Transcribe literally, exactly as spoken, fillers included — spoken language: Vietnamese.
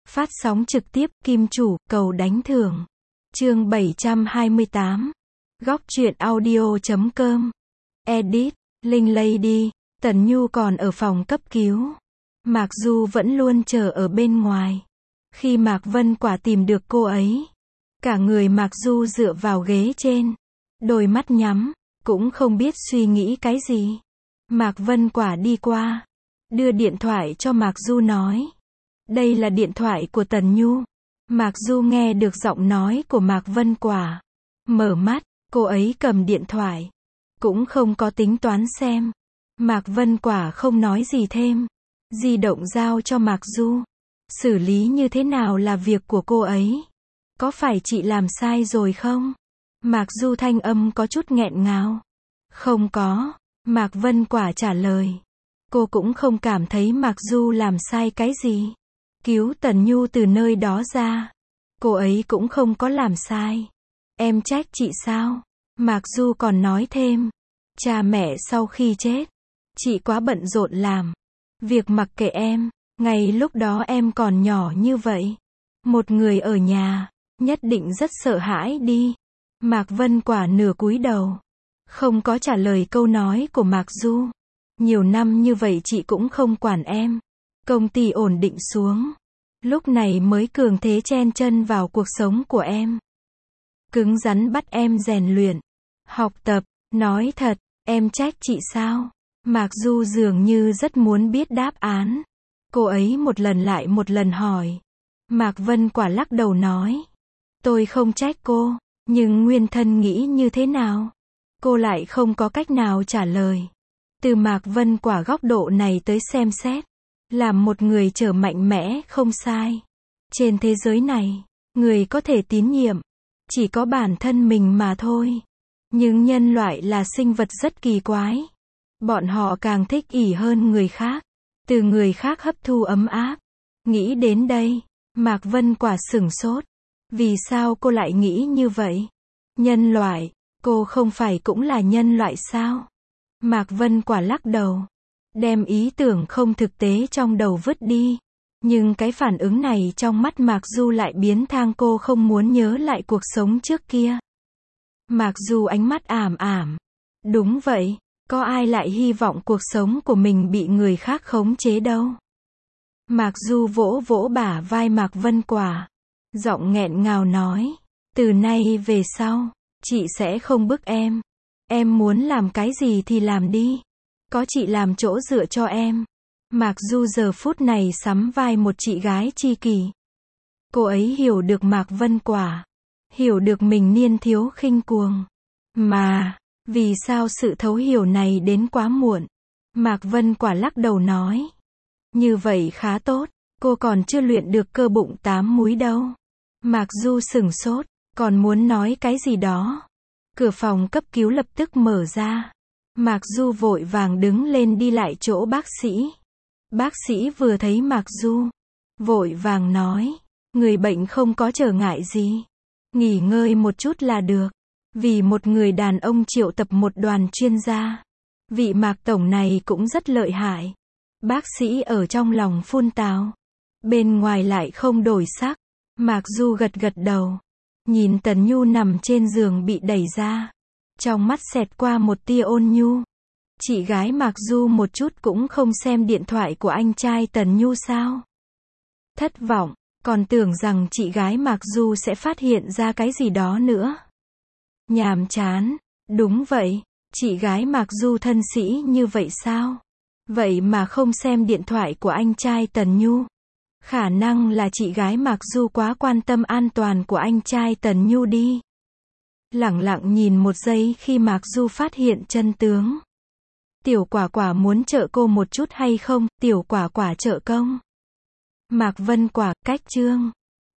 Phát sóng trực tiếp, Kim Chủ, cầu đánh thưởng. Chương bảy trăm hai mươi tám. Góc truyện audio chấm com. Edit, Linh Lady. Tần Nhu còn ở phòng cấp cứu. Mạc Du vẫn luôn chờ ở bên ngoài. Khi Mạc Vân Quả tìm được cô ấy, cả người Mạc Du dựa vào ghế trên, đôi mắt nhắm, cũng không biết suy nghĩ cái gì. Mạc Vân Quả đi qua, đưa điện thoại cho Mạc Du nói: đây là điện thoại của Tần Nhu. Mạc Du nghe được giọng nói của Mạc Vân Quả. Mở mắt, cô ấy cầm điện thoại. Cũng không có tính toán xem. Mạc Vân Quả không nói gì thêm. Di động giao cho Mạc Du. Xử lý như thế nào là việc của cô ấy. Có phải chị làm sai rồi không? Mạc Du thanh âm có chút nghẹn ngào. Không có. Mạc Vân Quả trả lời. Cô cũng không cảm thấy Mạc Du làm sai cái gì. Cứu Tần Nhu từ nơi đó ra. Cô ấy cũng không có làm sai. Em trách chị sao? Mạc Du còn nói thêm. Cha mẹ sau khi chết, chị quá bận rộn làm việc mặc kệ em. Ngày lúc đó em còn nhỏ như vậy. Một người ở nhà, nhất định rất sợ hãi đi. Mạc Vân Quả nửa cúi đầu. Không có trả lời câu nói của Mạc Du. Nhiều năm như vậy chị cũng không quản em. Công ty ổn định xuống. Lúc này mới cường thế chen chân vào cuộc sống của em. Cứng rắn bắt em rèn luyện, học tập. Nói thật, em trách chị sao? Mạc Du dường như rất muốn biết đáp án. Cô ấy một lần lại một lần hỏi. Mạc Vân Quả lắc đầu nói. Tôi không trách cô, nhưng nguyên thân nghĩ như thế nào? Cô lại không có cách nào trả lời. Từ Mạc Vân Quả góc độ này tới xem xét. Làm một người trở mạnh mẽ không sai. Trên thế giới này, người có thể tín nhiệm chỉ có bản thân mình mà thôi. Nhưng nhân loại là sinh vật rất kỳ quái. Bọn họ càng thích ỷ hơn người khác. Từ người khác hấp thu ấm áp. Nghĩ đến đây, Mạc Vân Quả sửng sốt. Vì sao cô lại nghĩ như vậy? Nhân loại, cô không phải cũng là nhân loại sao? Mạc Vân Quả lắc đầu. Đem ý tưởng không thực tế trong đầu vứt đi. Nhưng cái phản ứng này trong mắt Mạc Du lại biến thang cô không muốn nhớ lại cuộc sống trước kia. Mạc Du ánh mắt ảm ảm. Đúng vậy, có ai lại hy vọng cuộc sống của mình bị người khác khống chế đâu. Mạc Du vỗ vỗ bả vai Mạc Vân Quả. Giọng nghẹn ngào nói. Từ nay về sau, chị sẽ không bức em. Em muốn làm cái gì thì làm đi. Có chị làm chỗ dựa cho em. Mạc Du giờ phút này sắm vai một chị gái tri kỷ. Cô ấy hiểu được Mạc Vân Quả. Hiểu được mình niên thiếu khinh cuồng. Mà, vì sao sự thấu hiểu này đến quá muộn? Mạc Vân Quả lắc đầu nói. Như vậy khá tốt. Cô còn chưa luyện được cơ bụng tám múi đâu. Mạc Du sửng sốt. Còn muốn nói cái gì đó. Cửa phòng cấp cứu lập tức mở ra. Mạc Du vội vàng đứng lên đi lại chỗ bác sĩ. Bác sĩ vừa thấy Mạc Du, vội vàng nói. Người bệnh không có trở ngại gì. Nghỉ ngơi một chút là được. Vì một người đàn ông triệu tập một đoàn chuyên gia. Vị Mạc Tổng này cũng rất lợi hại. Bác sĩ ở trong lòng phun tào. Bên ngoài lại không đổi sắc. Mạc Du gật gật đầu. Nhìn Tần Nhu nằm trên giường bị đẩy ra. Trong mắt xẹt qua một tia ôn nhu. Chị gái Mạc Du một chút cũng không xem điện thoại của anh trai Tần Nhu sao? Thất vọng, còn tưởng rằng chị gái Mạc Du sẽ phát hiện ra cái gì đó nữa. Nhàm chán, đúng vậy, chị gái Mạc Du thân sĩ như vậy sao? Vậy mà không xem điện thoại của anh trai Tần Nhu. Khả năng là chị gái Mạc Du quá quan tâm an toàn của anh trai Tần Nhu đi. Lẳng lặng nhìn một giây khi Mạc Du phát hiện chân tướng. Tiểu Quả Quả muốn trợ cô một chút hay không? Tiểu Quả Quả trợ công. Mạc Vân Quả, cách chương.